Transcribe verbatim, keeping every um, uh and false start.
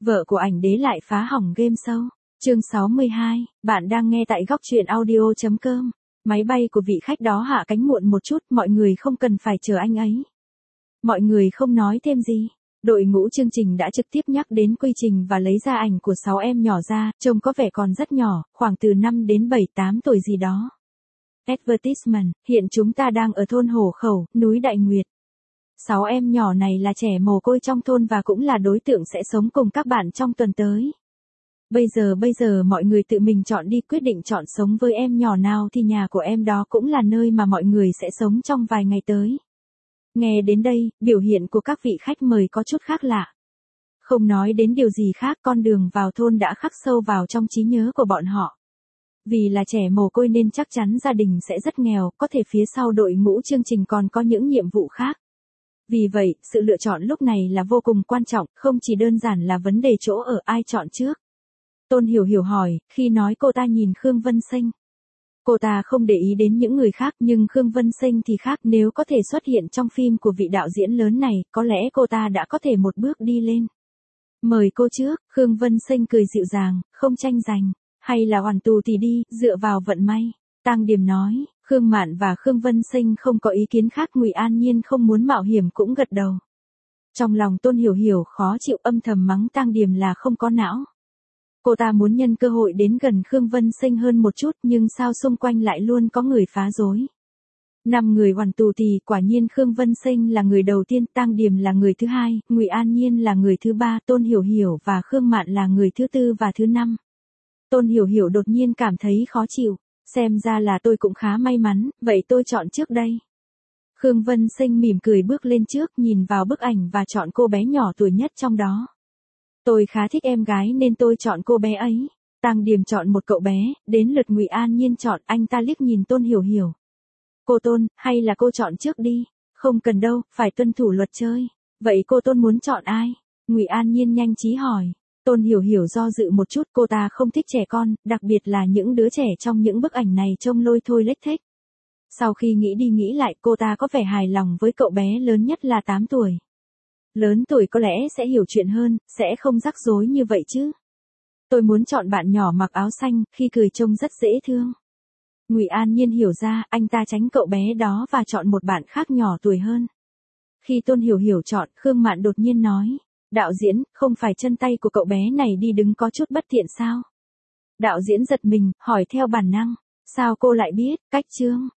Vợ của ảnh đế lại phá hỏng game show. Chương sáu mươi hai, bạn đang nghe tại góc truyện audio chấm com. Máy bay của vị khách đó hạ cánh muộn một chút, mọi người không cần phải chờ anh ấy. Mọi người không nói thêm gì. Đội ngũ chương trình đã trực tiếp nhắc đến quy trình và lấy ra ảnh của sáu em nhỏ ra, trông có vẻ còn rất nhỏ, khoảng từ năm đến bảy tám tuổi gì đó. Advertisement, hiện chúng ta đang ở thôn Hổ Khẩu, núi Đại Nguyệt. Sáu em nhỏ này là trẻ mồ côi trong thôn và cũng là đối tượng sẽ sống cùng các bạn trong tuần tới. Bây giờ bây giờ mọi người tự mình chọn đi, quyết định chọn sống với em nhỏ nào thì nhà của em đó cũng là nơi mà mọi người sẽ sống trong vài ngày tới. Nghe đến đây, biểu hiện của các vị khách mời có chút khác lạ. Không nói đến điều gì khác, con đường vào thôn đã khắc sâu vào trong trí nhớ của bọn họ. Vì là trẻ mồ côi nên chắc chắn gia đình sẽ rất nghèo, có thể phía sau đội ngũ chương trình còn có những nhiệm vụ khác. Vì vậy, sự lựa chọn lúc này là vô cùng quan trọng, không chỉ đơn giản là vấn đề chỗ ở ai chọn trước. Tôn Hiểu Hiểu hỏi, khi nói cô ta nhìn Khương Vân Sinh. Cô ta không để ý đến những người khác, nhưng Khương Vân Sinh thì khác, nếu có thể xuất hiện trong phim của vị đạo diễn lớn này, có lẽ cô ta đã có thể một bước đi lên. Mời cô trước, Khương Vân Sinh cười dịu dàng, không tranh giành, hay là hoàn tù thì đi, dựa vào vận may. Tang Điềm nói, Khương Mạn và Khương Vân Sinh không có ý kiến khác, Ngụy An Nhiên không muốn mạo hiểm cũng gật đầu. Trong lòng Tôn Hiểu Hiểu khó chịu, âm thầm mắng Tang Điềm là không có não. Cô ta muốn nhân cơ hội đến gần Khương Vân Sinh hơn một chút, nhưng sao xung quanh lại luôn có người phá rối. Năm người hoàn tù thì quả nhiên Khương Vân Sinh là người đầu tiên, Tang Điềm là người thứ hai, Ngụy An Nhiên là người thứ ba, Tôn Hiểu Hiểu và Khương Mạn là người thứ tư và thứ năm. Tôn Hiểu Hiểu đột nhiên cảm thấy khó chịu, xem ra là tôi cũng khá may mắn, vậy tôi chọn trước đây. Khương Vân Sinh mỉm cười bước lên trước, nhìn vào bức ảnh và chọn cô bé nhỏ tuổi nhất trong đó. Tôi khá thích em gái nên tôi chọn cô bé ấy. Tang Điềm chọn một cậu bé, đến lượt Ngụy An Nhiên chọn, anh ta liếc nhìn Tôn Hiểu Hiểu. Cô Tôn, hay là cô chọn trước đi? Không cần đâu, phải tuân thủ luật chơi. Vậy cô Tôn muốn chọn ai? Ngụy An Nhiên nhanh trí hỏi. Tôn Hiểu Hiểu do dự một chút, cô ta không thích trẻ con, đặc biệt là những đứa trẻ trong những bức ảnh này trông lôi thôi lếch thếch. Sau khi nghĩ đi nghĩ lại, cô ta có vẻ hài lòng với cậu bé lớn nhất là tám tuổi. Lớn tuổi có lẽ sẽ hiểu chuyện hơn, sẽ không rắc rối như vậy chứ. Tôi muốn chọn bạn nhỏ mặc áo xanh, khi cười trông rất dễ thương. Ngụy An Nhiên hiểu ra, anh ta tránh cậu bé đó và chọn một bạn khác nhỏ tuổi hơn. Khi Tôn Hiểu Hiểu chọn, Khương Mạn đột nhiên nói, đạo diễn, không phải chân tay của cậu bé này đi đứng có chút bất tiện sao? Đạo diễn giật mình, hỏi theo bản năng, sao cô lại biết, cách chương?